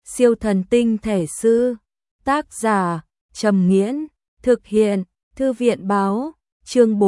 Siêu thần tinh thể sư. Tác giả Trầm Nghiễn. Thực hiện Thư viện báo. Chương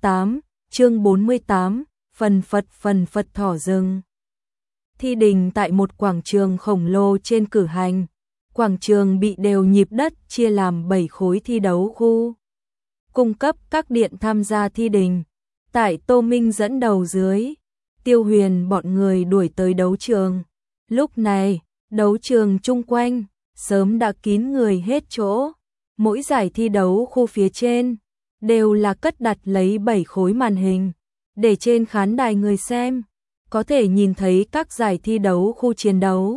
48, phần phật thỏ rừng. Thi đình tại một quảng trường khổng lồ trên cử hành. Quảng trường bị đều nhịp đất chia làm 7 khối thi đấu khu, cung cấp các điện tham gia thi đình. Tại Tô Minh dẫn đầu dưới, Tiêu Huyền bọn người đuổi tới đấu trường. Lúc này, đấu trường chung quanh sớm đã kín người hết chỗ. Mỗi giải thi đấu khu phía trên đều là cất đặt lấy 7 khối màn hình, để trên khán đài người xem có thể nhìn thấy các giải thi đấu khu chiến đấu.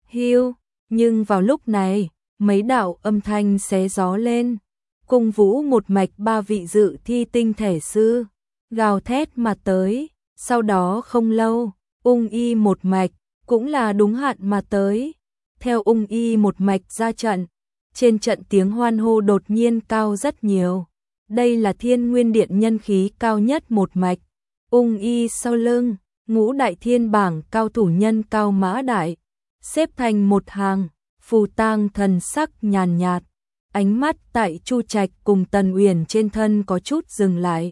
Nhưng vào lúc này, mấy đạo âm thanh xé gió lên. Cung vũ một mạch 3 vị dự thi tinh thể sư gào thét mà tới. Sau đó không lâu, ung y một mạch cũng là đúng hạn mà tới. Theo ung y một mạch ra trận, trên trận tiếng hoan hô đột nhiên cao rất nhiều. Đây là Thiên Nguyên Điện nhân khí cao nhất một mạch. Ung y sau lưng, ngũ đại thiên bảng cao thủ nhân cao mã đại, xếp thành một hàng. Phù Tang thần sắc nhàn nhạt, ánh mắt tại Chu Trạch cùng Tần Uyển trên thân có chút dừng lại.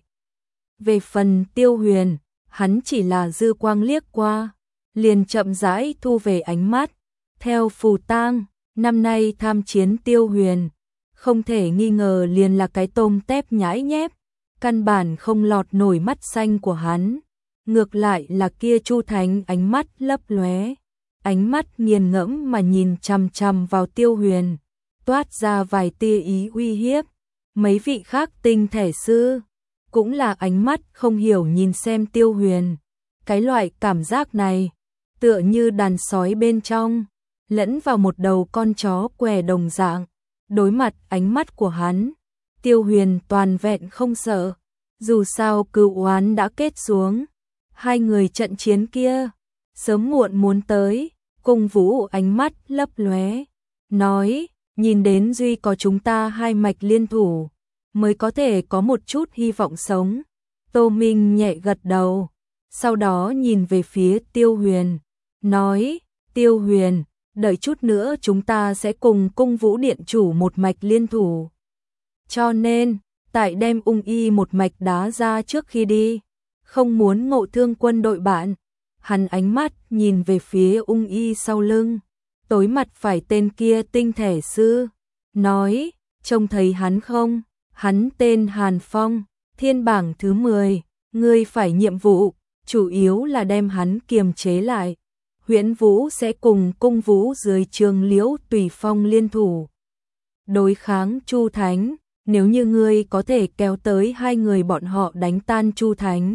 Về phần Tiêu Huyền, hắn chỉ là dư quang liếc qua, liền chậm rãi thu về ánh mắt. Theo Phù Tang, năm nay tham chiến Tiêu Huyền, không thể nghi ngờ liền là cái tôm tép nhãi nhép, căn bản không lọt nổi mắt xanh của hắn. Ngược lại là kia Chu Thánh ánh mắt lấp lóe, ánh mắt nghiền ngẫm mà nhìn chằm chằm vào Tiêu Huyền, toát ra vài tia ý uy hiếp. Mấy vị khác tinh thể sư cũng là ánh mắt không hiểu nhìn xem Tiêu Huyền. Cái loại cảm giác này, tựa như đàn sói bên trong lẫn vào một đầu con chó què đồng dạng. Đối mặt ánh mắt của hắn, Tiêu Huyền toàn vẹn không sợ. Dù sao cừu oán đã kết xuống, hai người trận chiến kia sớm muộn muốn tới. Cung vũ ánh mắt lấp lóe, nói, nhìn đến duy có chúng ta hai mạch liên thủ mới có thể có một chút hy vọng sống. Tô Minh nhẹ gật đầu, sau đó nhìn về phía Tiêu Huyền, nói, Tiêu Huyền, đợi chút nữa chúng ta sẽ cùng cung vũ điện chủ một mạch liên thủ. Cho nên, tại đem ung y một mạch đá ra trước khi đi, không muốn ngộ thương quân đội bạn. Hắn ánh mắt nhìn về phía ung y sau lưng, tối mặt phải tên kia tinh thể sư, nói, trông thấy hắn không? Hắn tên Hàn Phong, thiên bảng thứ 10, ngươi phải nhiệm vụ, chủ yếu là đem hắn kiềm chế lại. Huyễn Vũ sẽ cùng cung vũ dưới trường Liễu Tùy Phong liên thủ đối kháng Chu Thánh. Nếu như ngươi có thể kéo tới hai người bọn họ đánh tan Chu Thánh,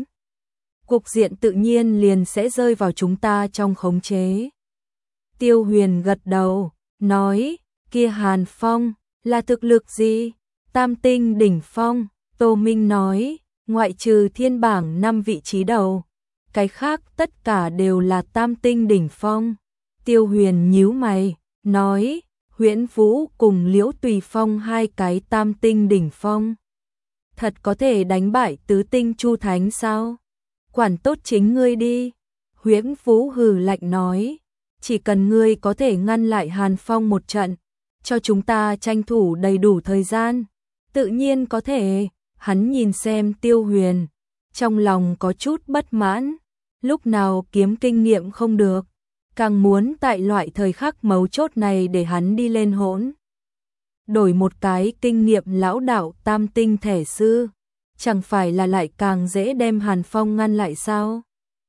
cục diện tự nhiên liền sẽ rơi vào chúng ta trong khống chế. Tiêu Huyền gật đầu, nói, kia Hàn Phong là thực lực gì? Tam tinh đỉnh phong. Tô Minh nói, ngoại trừ thiên bảng 5 vị trí đầu, cái khác tất cả đều là tam tinh đỉnh phong. Tiêu Huyền nhíu mày, nói, Huyễn Vũ cùng Liễu Tùy Phong hai cái tam tinh đỉnh phong, thật có thể đánh bại tứ tinh Chu Thánh sao? Quản tốt chính ngươi đi. Huyễn Vũ hừ lạnh nói, chỉ cần ngươi có thể ngăn lại Hàn Phong một trận, cho chúng ta tranh thủ đầy đủ thời gian, tự nhiên có thể. Hắn nhìn xem Tiêu Huyền, trong lòng có chút bất mãn, lúc nào kiếm kinh nghiệm không được, càng muốn tại loại thời khắc mấu chốt này để hắn đi lên hỗn. Đổi một cái kinh nghiệm lão đạo tam tinh thể sư, chẳng phải là lại càng dễ đem Hàn Phong ngăn lại sao?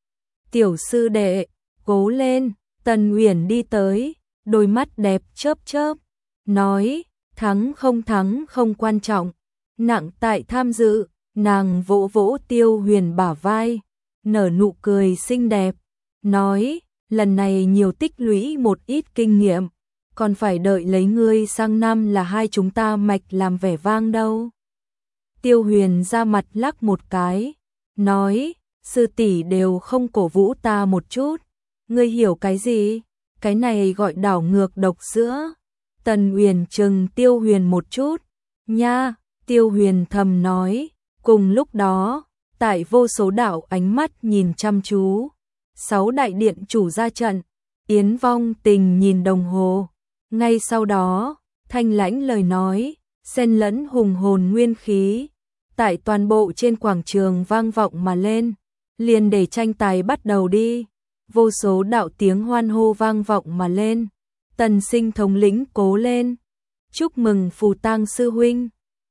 Tiểu sư đệ, cố lên. Tần Uyển đi tới, đôi mắt đẹp chớp chớp, nói, thắng không quan trọng, nặng tại tham dự. Nàng vỗ vỗ Tiêu Huyền bả vai, nở nụ cười xinh đẹp, nói, lần này nhiều tích lũy một ít kinh nghiệm, còn phải đợi lấy ngươi sang năm là hai chúng ta mạch làm vẻ vang đâu. Tiêu Huyền ra mặt lắc một cái, nói, sư tỷ đều không cổ vũ ta một chút, ngươi hiểu cái gì? Cái này gọi đảo ngược độc sữa. Tần Uyển trừng Tiêu Huyền một chút, nha. Tiêu Huyền thầm nói. Cùng lúc đó, tại vô số đạo ánh mắt nhìn chăm chú, 6 đại điện chủ ra trận. Yến Vong Tình nhìn đồng hồ, Ngay sau đó, thanh lãnh lời nói, xen lẫn hùng hồn nguyên khí, tại toàn bộ trên quảng trường vang vọng mà lên, liền để tranh tài bắt đầu đi. Vô số đạo tiếng hoan hô vang vọng mà lên. Tần Sinh thống lĩnh cố lên. Chúc mừng Phù Tang sư huynh.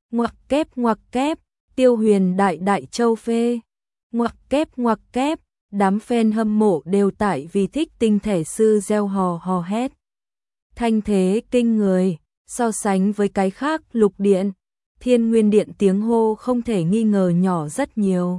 Ngoặc kép, Tiêu Huyền đại đại châu phê. Ngoặc kép, đám fan hâm mộ đều tại vì thích tinh thể sư reo hò hò hét. Thanh thế kinh người, so sánh với cái khác Lục Điện, Thiên Nguyên Điện tiếng hô không thể nghi ngờ nhỏ rất nhiều.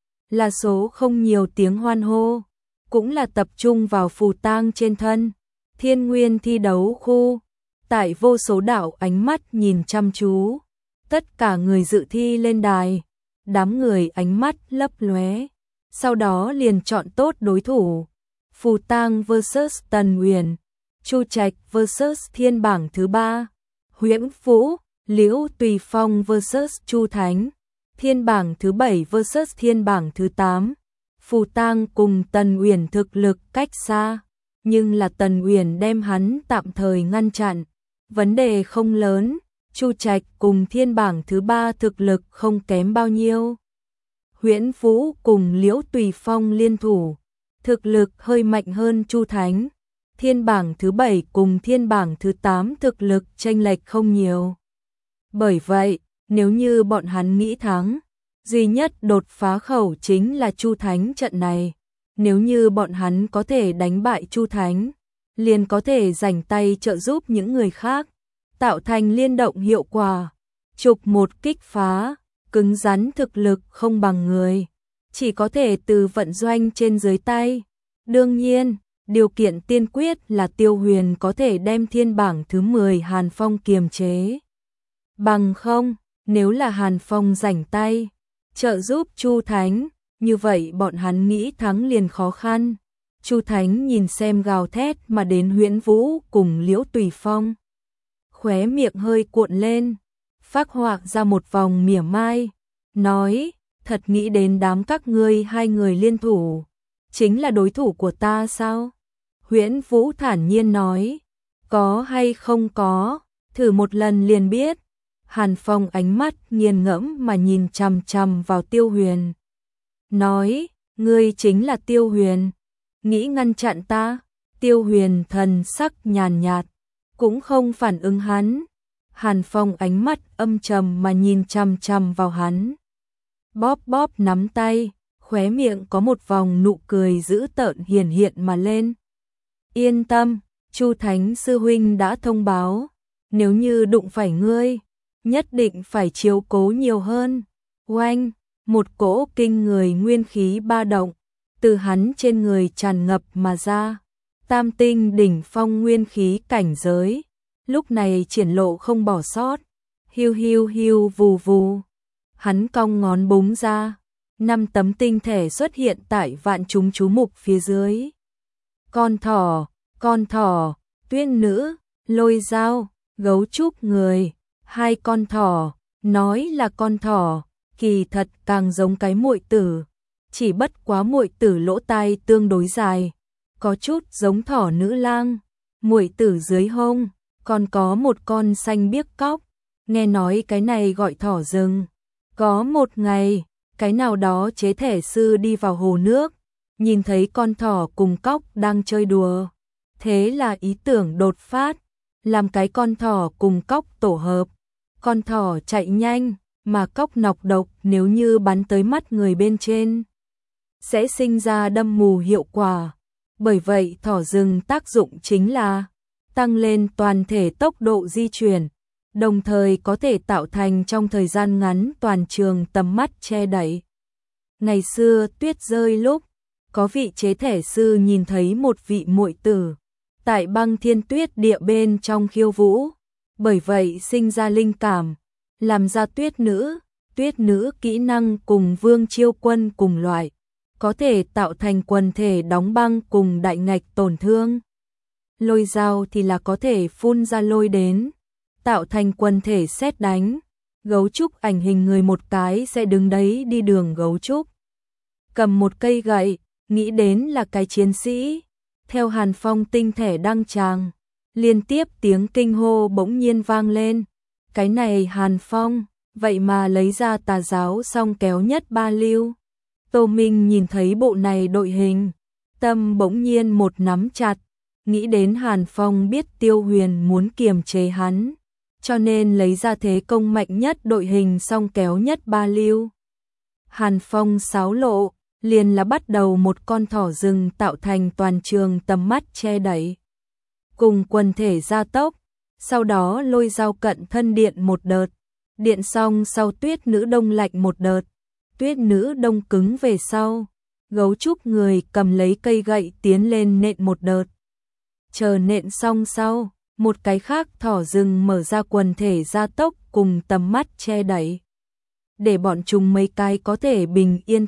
Là số không nhiều tiếng hoan hô, cũng là tập trung vào Phù Tang trên thân. Thiên Nguyên thi đấu khu, tại vô số đạo ánh mắt nhìn chăm chú, tất cả người dự thi lên đài, đám người ánh mắt lấp lóe, sau đó liền chọn tốt đối thủ. Phù Tang vs Tần Uyển, Chu Trạch vs Thiên bảng thứ 3, Huyễn Vũ, Liễu Tùy Phong vs Chu Thánh, Thiên bảng thứ 7 vs Thiên bảng thứ 8. Phù Tang cùng Tần Uyển thực lực cách xa, nhưng là Tần Uyển đem hắn tạm thời ngăn chặn, vấn đề không lớn. Chu Trạch cùng Thiên bảng thứ 3 thực lực không kém bao nhiêu. Huyễn Vũ cùng Liễu Tùy Phong liên thủ, thực lực hơi mạnh hơn Chu Thánh. Thiên bảng thứ 7 cùng Thiên bảng thứ 8 thực lực chênh lệch không nhiều. Bởi vậy, nếu như bọn hắn nghĩ thắng, duy nhất đột phá khẩu chính là Chu Thánh trận này. Nếu như bọn hắn có thể đánh bại Chu Thánh, liền có thể rảnh tay trợ giúp những người khác, tạo thành liên động hiệu quả. Trục một kích phá, cứng rắn thực lực không bằng người, chỉ có thể từ vận doanh trên dưới tay. Đương nhiên, điều kiện tiên quyết là Tiêu Huyền có thể đem Thiên bảng thứ 10 Hàn Phong kiềm chế. Bằng không, nếu là Hàn Phong rảnh tay trợ giúp Chu Thánh, như vậy bọn hắn nghĩ thắng liền khó khăn. Chu Thánh nhìn xem gào thét mà đến Huyễn Vũ cùng Liễu Tùy Phong, khóe miệng hơi cuộn lên, phác họa ra một vòng mỉa mai, nói: thật nghĩ đến đám các ngươi hai người liên thủ, chính là đối thủ của ta sao? Huyễn Vũ thản nhiên nói: có hay không có, thử một lần liền biết. Hàn Phong ánh mắt nghiền ngẫm mà nhìn chằm chằm vào Tiêu Huyền, nói: ngươi chính là Tiêu Huyền, nghĩ ngăn chặn ta? Tiêu Huyền thần sắc nhàn nhạt, cũng không phản ứng hắn. Hàn Phong ánh mắt âm trầm mà nhìn chằm chằm vào hắn, bóp bóp nắm tay, khóe miệng có một vòng nụ cười dữ tợn hiển hiện mà lên. Yên tâm, Chu Thánh sư huynh đã thông báo, nếu như đụng phải ngươi, nhất định phải chiếu cố nhiều hơn. Oanh, một cỗ kinh người nguyên khí ba động từ hắn trên người tràn ngập mà ra. Tam tinh đỉnh phong nguyên khí cảnh giới, lúc này triển lộ không bỏ sót. Hiu hiu hiu vù vù, hắn cong ngón búng ra, 5 tấm tinh thể xuất hiện tại vạn chúng chú mục phía dưới. Con thỏ, tuyết nữ, lôi dao, gấu trúc người, 2 con thỏ, nói là con thỏ, kỳ thật càng giống cái muội tử, chỉ bất quá muội tử lỗ tai tương đối dài, có chút giống thỏ nữ lang. Muội tử dưới hông còn có một con xanh biếc cóc, nghe nói cái này gọi thỏ rừng. Có một ngày, cái nào đó chế thể sư đi vào hồ nước, nhìn thấy con thỏ cùng cóc đang chơi đùa, thế là ý tưởng đột phát, làm cái con thỏ cùng cóc tổ hợp. Con thỏ chạy nhanh, mà cóc nọc độc, nếu như bắn tới mắt người bên trên sẽ sinh ra đâm mù hiệu quả. Bởi vậy thỏ rừng tác dụng chính là tăng lên toàn thể tốc độ di chuyển, đồng thời có thể tạo thành trong thời gian ngắn toàn trường tầm mắt che đậy. Ngày xưa tuyết rơi lúc, có vị chế thể sư nhìn thấy một vị muội tử tại băng thiên tuyết địa bên trong khiêu vũ, bởi vậy sinh ra linh cảm, làm ra tuyết nữ kỹ năng cùng Vương Chiêu Quân cùng loại, có thể tạo thành quần thể đóng băng cùng đại ngạch tổn thương. Lôi dao thì là có thể phun ra lôi đến, tạo thành quần thể sét đánh. Gấu trúc ảnh hình người một cái sẽ đứng đấy đi đường gấu trúc, cầm một cây gậy, nghĩ đến là cái chiến sĩ. Theo Hàn Phong tinh thể đăng tràng, Liên tiếp tiếng kinh hô bỗng nhiên vang lên. Cái này Hàn Phong, vậy mà lấy ra tà giáo song kéo nhất ba lưu. Tô Minh nhìn thấy bộ này đội hình, tâm bỗng nhiên một nắm chặt, nghĩ đến Hàn Phong biết Tiêu Huyền muốn kiềm chế hắn, cho nên lấy ra thế công mạnh nhất đội hình song kéo nhất ba lưu. Hàn Phong xáo lộ, liền là bắt đầu một con thỏ rừng tạo thành toàn trường tầm mắt che đậy. Cùng quần thể gia tốc, sau đó lôi dao cận thân điện một đợt, điện xong sau tuyết nữ đông lạnh một đợt, tuyết nữ đông cứng về sau, gấu trúc người cầm lấy cây gậy tiến lên nện một đợt. Chờ nện xong sau, một cái khác thỏ rừng mở ra quần thể gia tốc cùng tầm mắt che đậy. Để bọn chúng mấy cái có thể bình yên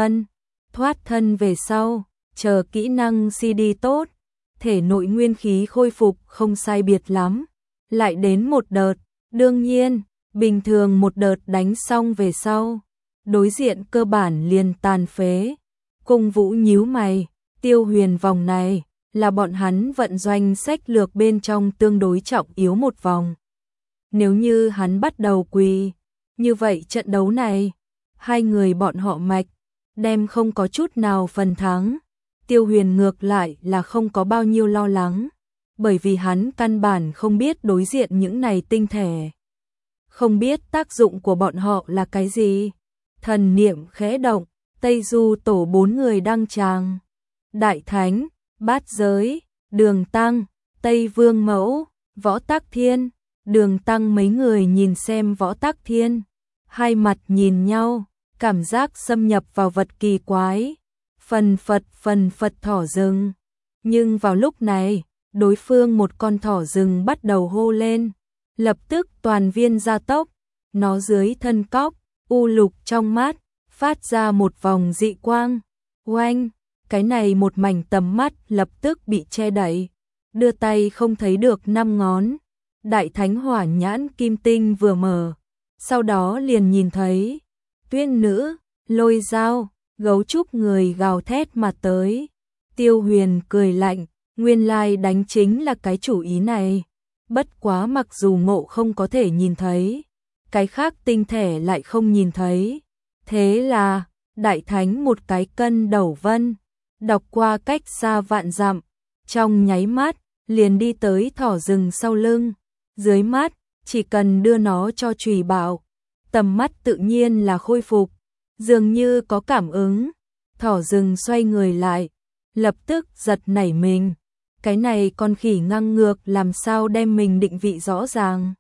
thoát thân về sau, chờ kỹ năng CD tốt, thể nội nguyên khí khôi phục không sai biệt lắm, lại đến một đợt, đương nhiên, bình thường một đợt đánh xong về sau, đối diện cơ bản liền tàn phế. Cung Vũ nhíu mày, Tiêu Huyền vòng này là bọn hắn vận doanh sách lược bên trong tương đối trọng yếu một vòng. Nếu như hắn bắt đầu quỳ, như vậy trận đấu này, hai người bọn họ mạch, đem không có chút nào phần thắng. Tiêu Huyền ngược lại là không có bao nhiêu lo lắng, bởi vì hắn căn bản không biết đối diện những này tinh thể. Không biết tác dụng của bọn họ là cái gì. Thần niệm khẽ động, Tây Du tổ 4 người đăng tràng. Đại Thánh, Bát Giới, Đường Tăng, Tây Vương Mẫu, Võ Tắc Thiên. Đường Tăng mấy người nhìn xem Võ Tắc Thiên, hai mặt nhìn nhau, cảm giác xâm nhập vào vật kỳ quái. Phần phật thỏ rừng. Nhưng vào lúc này, đối phương một con thỏ rừng bắt đầu hô lên, lập tức toàn viên gia tốc, nó dưới thân cóc, u lục trong mắt, phát ra một vòng dị quang. Oanh, cái này một mảnh tầm mắt lập tức bị che đậy, đưa tay không thấy được 5 ngón. Đại Thánh Hỏa Nhãn Kim Tinh vừa mở, sau đó liền nhìn thấy tuyết nữ, lôi dao, gấu trúc người gào thét mà tới. Tiêu Huyền cười lạnh, nguyên lai đánh chính là cái chủ ý này. Bất quá mặc dù ngộ không có thể nhìn thấy, cái khác tinh thể lại không nhìn thấy. Thế là, Đại Thánh một cái cân đầu vân, đọc qua cách xa vạn dặm, trong nháy mắt, liền đi tới thỏ rừng sau lưng. Dưới mắt, chỉ cần đưa nó cho chùy bảo, tầm mắt tự nhiên là khôi phục, dường như có cảm ứng. Thỏ rừng xoay người lại, lập tức giật nảy mình. Cái này con khỉ ngang ngược làm sao đem mình định vị rõ ràng.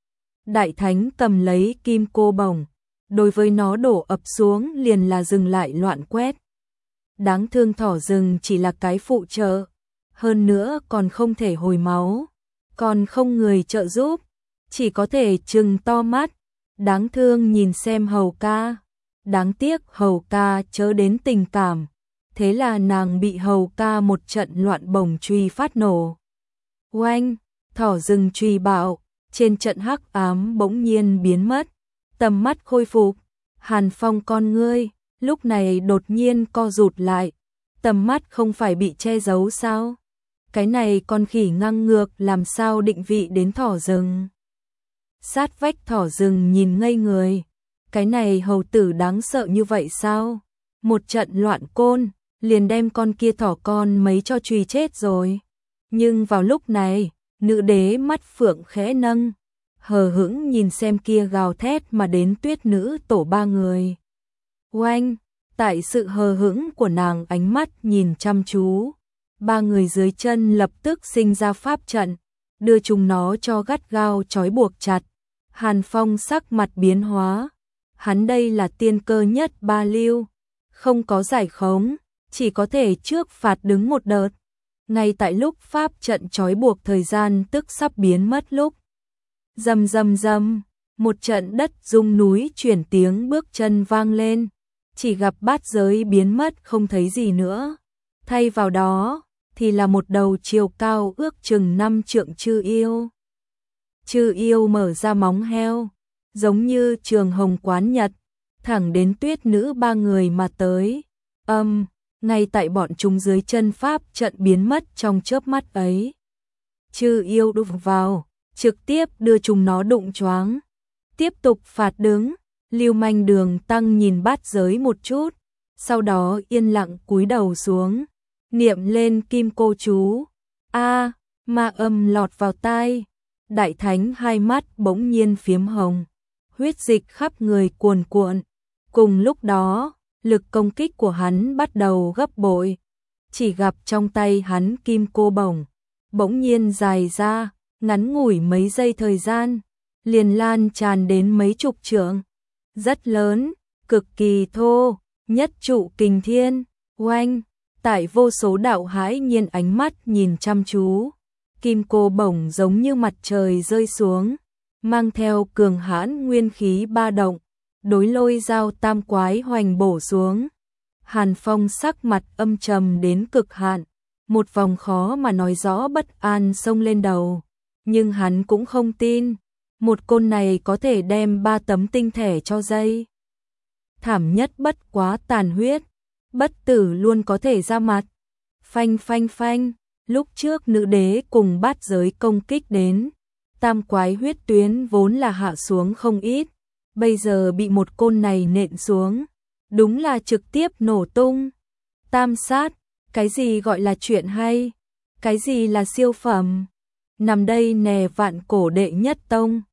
Đại Thánh cầm lấy kim cô bổng, đối với nó đổ ập xuống liền là dừng lại loạn quét. Đáng thương thỏ rừng chỉ là cái phụ trợ, hơn nữa còn không thể hồi máu, còn không người trợ giúp, chỉ có thể trừng to mắt, đáng thương nhìn xem Hầu ca. Đáng tiếc Hầu ca chớ đến tình cảm, thế là nàng bị Hầu ca một trận loạn bổng chùy phát nổ. Oanh, thỏ rừng chùy bạo, trên trận hắc ám bỗng nhiên biến mất, tầm mắt khôi phục. Hàn Phong con ngươi, lúc này đột nhiên co rụt lại, tầm mắt không phải bị che giấu sao? Cái này con khỉ ngang ngược làm sao định vị đến thỏ rừng? Sát vách thỏ rừng nhìn ngây người, cái này hầu tử đáng sợ như vậy sao? Một trận loạn côn, liền đem con kia thỏ con mấy cho chùy chết rồi. Nhưng vào lúc này, nữ đế mắt phượng khẽ nâng, hờ hững nhìn xem kia gào thét mà đến tuyết nữ tổ 3 người. Oanh, tại sự hờ hững của nàng ánh mắt nhìn chăm chú, 3 người dưới chân lập tức sinh ra pháp trận, đưa chúng nó cho gắt gao trói buộc chặt. Hàn Phong sắc mặt biến hóa, hắn đây là tiên cơ nhất 3 lưu, không có giải khống, chỉ có thể trước phạt đứng một đợt. Ngay tại lúc pháp trận trói buộc thời gian tức sắp biến mất lúc. Rầm rầm rầm, một trận đất rung núi chuyển tiếng bước chân vang lên, chỉ gặp bát giới biến mất không thấy gì nữa. Thay vào đó, thì là một đầu chiều cao ước chừng 5 trượng chư yêu. Chư yêu mở ra móng heo, giống như trường hồng quán nhật, thẳng đến tuyết nữ 3 người mà tới. Ngay tại bọn chúng dưới chân pháp trận biến mất trong chớp mắt ấy. Chư yêu đụng vào, trực tiếp đưa chúng nó đụng choáng. Tiếp tục phạt đứng, Lưu Manh Đường Tăng nhìn bát giới một chút, sau đó yên lặng cúi đầu xuống, niệm lên kim cô chú. A, ma âm lọt vào tai, đại thánh hai mắt bỗng nhiên phiếm hồng, huyết dịch khắp người cuồn cuộn. Cùng lúc đó, lực công kích của hắn bắt đầu gấp bội. Chỉ gặp trong tay hắn kim cô bổng bỗng nhiên dài ra, ngắn ngủi mấy giây thời gian, liền lan tràn đến mấy chục trượng. Rất lớn, cực kỳ thô, nhất trụ kình thiên, oanh, tại vô số đạo hãi nhiên ánh mắt nhìn chăm chú. Kim cô bổng giống như mặt trời rơi xuống, mang theo cường hãn nguyên khí ba động, đối Lôi Dao tam quái hoành bổ xuống. Hàn Phong sắc mặt âm trầm đến cực hạn, một vòng khó mà nói rõ bất an xông lên đầu, nhưng hắn cũng không tin, một côn này có thể đem 3 tấm tinh thể cho dây. Thảm nhất bất quá tàn huyết, bất tử luôn có thể ra mặt. Phanh phanh phanh, lúc trước nữ đế cùng bát giới công kích đến, tam quái huyết tuyến vốn là hạ xuống không ít, bây giờ bị một côn này nện xuống, đúng là trực tiếp nổ tung. Tam sát, cái gì gọi là chuyện hay, cái gì là siêu phẩm. Nằm đây nè vạn cổ đệ nhất tông,